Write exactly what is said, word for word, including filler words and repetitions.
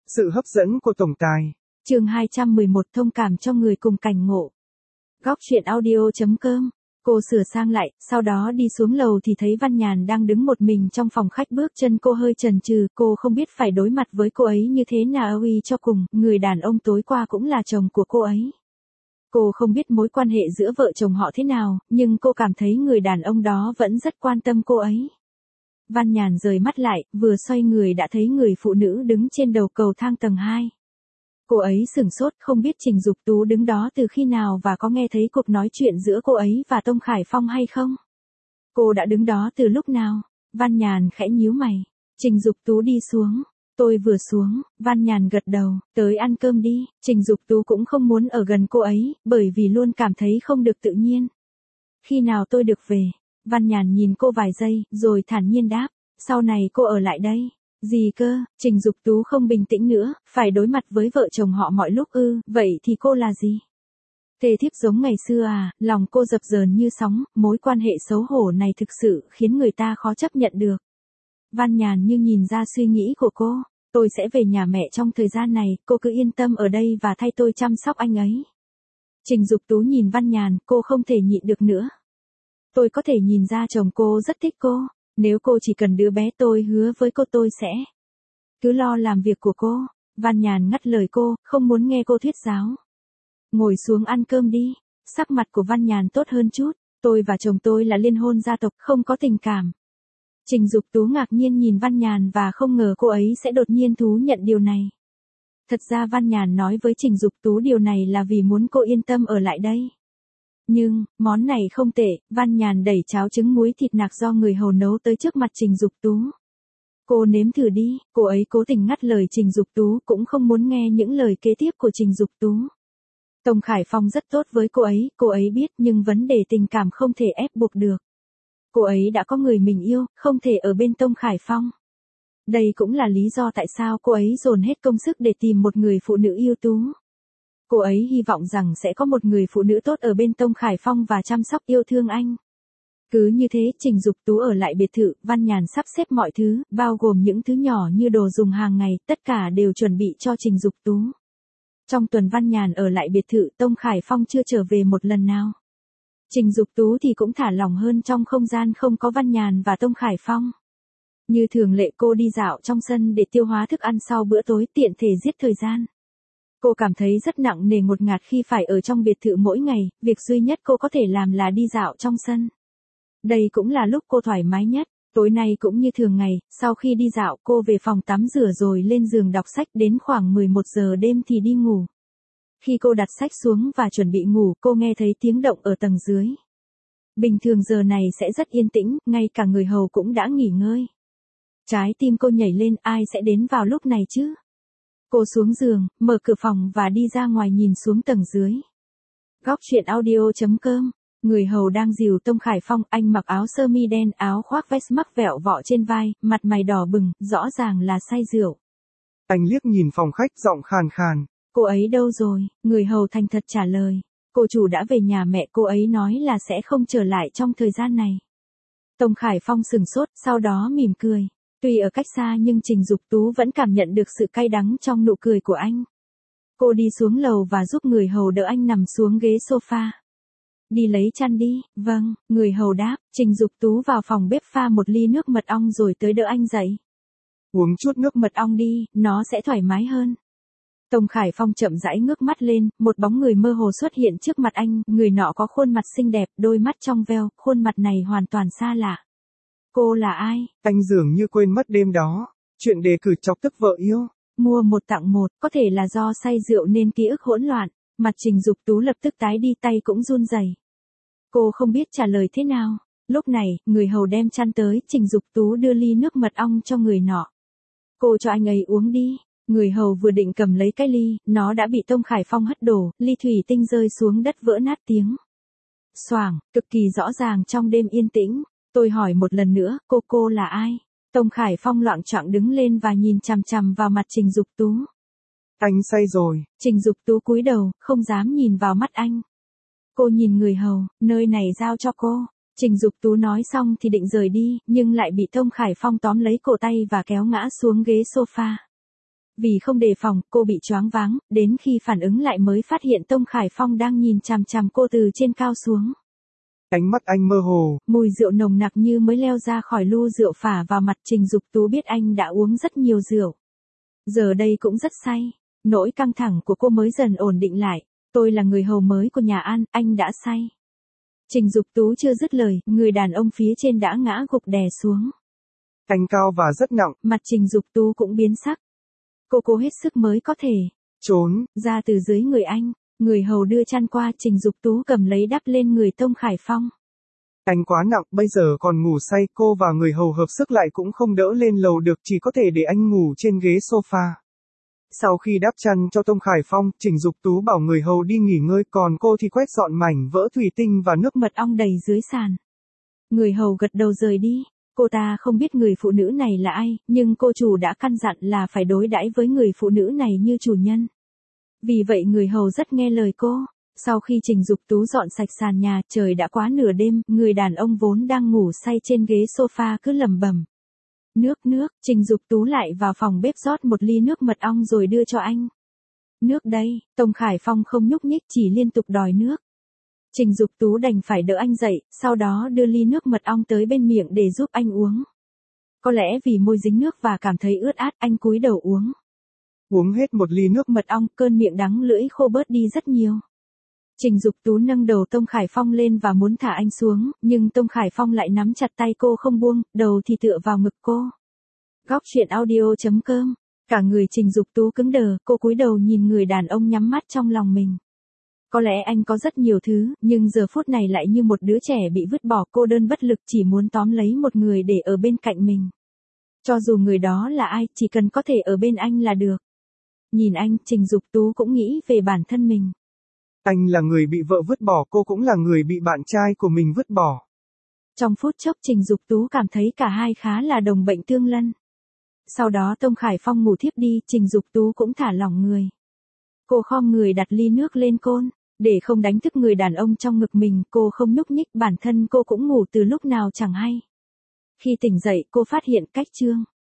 Sự hấp dẫn của tổng tài. Chương hai trăm mười một thông cảm cho người cùng cảnh ngộ. Góc truyện audio chấm com. Cô sửa sang lại, sau đó đi xuống lầu thì thấy Văn Nhàn đang đứng một mình trong phòng khách, bước chân cô hơi chần chừ, cô không biết phải đối mặt với cô ấy như thế nào uy cho cùng, người đàn ông tối qua cũng là chồng của cô ấy. Cô không biết mối quan hệ giữa vợ chồng họ thế nào, nhưng cô cảm thấy người đàn ông đó vẫn rất quan tâm cô ấy. Văn Nhàn rời mắt lại, vừa xoay người đã thấy người phụ nữ đứng trên đầu cầu thang tầng hai. Cô ấy sửng sốt, không biết Trình Dục Tú đứng đó từ khi nào và có nghe thấy cuộc nói chuyện giữa cô ấy và Tông Khải Phong hay không? Cô đã đứng đó từ lúc nào? Văn Nhàn khẽ nhíu mày. Trình Dục Tú đi xuống. Tôi vừa xuống, Văn Nhàn gật đầu, tới ăn cơm đi. Trình Dục Tú cũng không muốn ở gần cô ấy, bởi vì luôn cảm thấy không được tự nhiên. Khi nào tôi được về? Văn Nhàn nhìn cô vài giây, rồi thản nhiên đáp, sau này cô ở lại đây. Gì cơ? Trình Dục Tú không bình tĩnh nữa, phải đối mặt với vợ chồng họ mọi lúc ư, vậy thì cô là gì? Thề thiếp giống ngày xưa à? Lòng cô dập dờn như sóng, mối quan hệ xấu hổ này thực sự khiến người ta khó chấp nhận được. Văn Nhàn như nhìn ra suy nghĩ của cô, tôi sẽ về nhà mẹ trong thời gian này, cô cứ yên tâm ở đây và thay tôi chăm sóc anh ấy. Trình Dục Tú nhìn Văn Nhàn, cô không thể nhịn được nữa. Tôi có thể nhìn ra chồng cô rất thích cô. Nếu cô chỉ cần đứa bé, tôi hứa với cô tôi sẽ cứ lo làm việc của cô. Văn Nhàn ngắt lời cô, không muốn nghe cô thuyết giáo. Ngồi xuống ăn cơm đi. Sắc mặt của Văn Nhàn tốt hơn chút. Tôi và chồng tôi là liên hôn gia tộc, không có tình cảm. Trình Dục Tú ngạc nhiên nhìn Văn Nhàn và không ngờ cô ấy sẽ đột nhiên thú nhận điều này. Thật ra Văn Nhàn nói với Trình Dục Tú điều này là vì muốn cô yên tâm ở lại đây. Nhưng, món này không tệ, Văn Nhàn đẩy cháo trứng muối thịt nạc do người hầu nấu tới trước mặt Trình Dục Tú. Cô nếm thử đi, cô ấy cố tình ngắt lời Trình Dục Tú, cũng không muốn nghe những lời kế tiếp của Trình Dục Tú. Tông Khải Phong rất tốt với cô ấy, cô ấy biết, nhưng vấn đề tình cảm không thể ép buộc được. Cô ấy đã có người mình yêu, không thể ở bên Tông Khải Phong. Đây cũng là lý do tại sao cô ấy dồn hết công sức để tìm một người phụ nữ ưu tú. Cô ấy hy vọng rằng sẽ có một người phụ nữ tốt ở bên Tông Khải Phong và chăm sóc yêu thương anh. Cứ như thế, Trình Dục Tú ở lại biệt thự, Văn Nhàn sắp xếp mọi thứ, bao gồm những thứ nhỏ như đồ dùng hàng ngày, tất cả đều chuẩn bị cho Trình Dục Tú. Trong tuần Văn Nhàn ở lại biệt thự, Tông Khải Phong chưa trở về một lần nào. Trình Dục Tú thì cũng thả lỏng hơn trong không gian không có Văn Nhàn và Tông Khải Phong. Như thường lệ, cô đi dạo trong sân để tiêu hóa thức ăn sau bữa tối, tiện thể giết thời gian. Cô cảm thấy rất nặng nề ngột ngạt khi phải ở trong biệt thự mỗi ngày, việc duy nhất cô có thể làm là đi dạo trong sân. Đây cũng là lúc cô thoải mái nhất. Tối nay cũng như thường ngày, sau khi đi dạo cô về phòng tắm rửa rồi lên giường đọc sách, đến khoảng mười một giờ đêm thì đi ngủ. Khi cô đặt sách xuống và chuẩn bị ngủ, cô nghe thấy tiếng động ở tầng dưới. Bình thường giờ này sẽ rất yên tĩnh, ngay cả người hầu cũng đã nghỉ ngơi. Trái tim cô nhảy lên, ai sẽ đến vào lúc này chứ? Cô xuống giường, mở cửa phòng và đi ra ngoài nhìn xuống tầng dưới. Góc truyện audio chấm com. Người hầu đang dìu Tông Khải Phong, anh mặc áo sơ mi đen, áo khoác vest mắc vẹo vọ trên vai, mặt mày đỏ bừng, rõ ràng là say rượu. Anh liếc nhìn phòng khách, giọng khàn khàn. Cô ấy đâu rồi? Người hầu thành thật trả lời. Cô chủ đã về nhà mẹ, cô ấy nói là sẽ không trở lại trong thời gian này. Tông Khải Phong sừng sốt, sau đó mỉm cười. Tuy ở cách xa nhưng Trình Dục Tú vẫn cảm nhận được sự cay đắng trong nụ cười của anh. Cô đi xuống lầu và giúp người hầu đỡ anh nằm xuống ghế sofa. Đi lấy chăn đi. Vâng, người hầu đáp. Trình Dục Tú vào phòng bếp pha một ly nước mật ong rồi tới đỡ anh dậy. Uống chút nước mật ong đi, nó sẽ thoải mái hơn. Tông Khải Phong chậm rãi ngước mắt lên, một bóng người mơ hồ xuất hiện trước mặt anh, người nọ có khuôn mặt xinh đẹp, đôi mắt trong veo, khuôn mặt này hoàn toàn xa lạ. Cô là ai? Anh dường như quên mất đêm đó, chuyện đề cử chọc tức vợ yêu. Mua một tặng một, có thể là do say rượu nên ký ức hỗn loạn, mặt Trình Dục Tú lập tức tái đi, tay cũng run rẩy. Cô không biết trả lời thế nào. Lúc này, người hầu đem chăn tới, Trình Dục Tú đưa ly nước mật ong cho người nọ. Cô cho anh ấy uống đi. Người hầu vừa định cầm lấy cái ly, nó đã bị Tông Khải Phong hất đổ, ly thủy tinh rơi xuống đất vỡ nát tiếng xoảng, cực kỳ rõ ràng trong đêm yên tĩnh. Tôi hỏi một lần nữa, cô cô là ai? Tông Khải Phong loạng choạng đứng lên và nhìn chằm chằm vào mặt Trình Dục Tú. Anh say rồi. Trình Dục Tú cúi đầu, không dám nhìn vào mắt anh. Cô nhìn người hầu, nơi này giao cho cô. Trình Dục Tú nói xong thì định rời đi, nhưng lại bị Tông Khải Phong tóm lấy cổ tay và kéo ngã xuống ghế sofa. Vì không đề phòng, cô bị choáng váng, đến khi phản ứng lại mới phát hiện Tông Khải Phong đang nhìn chằm chằm cô từ trên cao xuống. Ánh mắt anh mơ hồ. Mùi rượu nồng nặc như mới leo ra khỏi lu rượu phả vào mặt. Trình Dục Tú biết anh đã uống rất nhiều rượu. Giờ đây cũng rất say. Nỗi căng thẳng của cô mới dần ổn định lại. Tôi là người hầu mới của nhà An, anh đã say. Trình Dục Tú chưa dứt lời, người đàn ông phía trên đã ngã gục đè xuống. Anh cao và rất nặng. Mặt Trình Dục Tú cũng biến sắc. Cô cố hết sức mới có thể trốn ra từ dưới người anh. Người hầu đưa chăn qua, Trình Dục Tú cầm lấy đắp lên người Tông Khải Phong. Anh quá nặng, bây giờ còn ngủ say, cô và người hầu hợp sức lại cũng không đỡ lên lầu được, chỉ có thể để anh ngủ trên ghế sofa. Sau khi đắp chăn cho Tông Khải Phong, Trình Dục Tú bảo người hầu đi nghỉ ngơi, còn cô thì quét dọn mảnh vỡ thủy tinh và nước mật ong đầy dưới sàn. Người hầu gật đầu rời đi. Cô ta không biết người phụ nữ này là ai, nhưng cô chủ đã căn dặn là phải đối đãi với người phụ nữ này như chủ nhân. Vì vậy người hầu rất nghe lời cô. Sau khi Trình Dục Tú dọn sạch sàn nhà, trời đã quá nửa đêm, người đàn ông vốn đang ngủ say trên ghế sofa cứ lẩm bẩm. Nước nước, Trình Dục Tú lại vào phòng bếp rót một ly nước mật ong rồi đưa cho anh. Nước đây, Tông Khải Phong không nhúc nhích chỉ liên tục đòi nước. Trình Dục Tú đành phải đỡ anh dậy, sau đó đưa ly nước mật ong tới bên miệng để giúp anh uống. Có lẽ vì môi dính nước và cảm thấy ướt át, anh cúi đầu uống. Uống hết một ly nước mật ong, cơn miệng đắng lưỡi khô bớt đi rất nhiều. Trình Dục Tú nâng đầu Tông Khải Phong lên và muốn thả anh xuống, nhưng Tông Khải Phong lại nắm chặt tay cô không buông, đầu thì tựa vào ngực cô. Góc truyện audio chấm com. Cả người Trình Dục Tú cứng đờ, cô cúi đầu nhìn người đàn ông nhắm mắt trong lòng mình. Có lẽ anh có rất nhiều thứ, nhưng giờ phút này lại như một đứa trẻ bị vứt bỏ, cô đơn bất lực chỉ muốn tóm lấy một người để ở bên cạnh mình. Cho dù người đó là ai, chỉ cần có thể ở bên anh là được. Nhìn anh, Trình Dục Tú cũng nghĩ về bản thân mình. Anh là người bị vợ vứt bỏ, cô cũng là người bị bạn trai của mình vứt bỏ. Trong phút chốc Trình Dục Tú cảm thấy cả hai khá là đồng bệnh tương lân. Sau đó Tông Khải Phong ngủ thiếp đi, Trình Dục Tú cũng thả lỏng người. Cô khom người đặt ly nước lên côn. Để không đánh thức người đàn ông trong ngực mình, cô không nhúc nhích, bản thân cô cũng ngủ từ lúc nào chẳng hay. Khi tỉnh dậy, cô phát hiện cách chương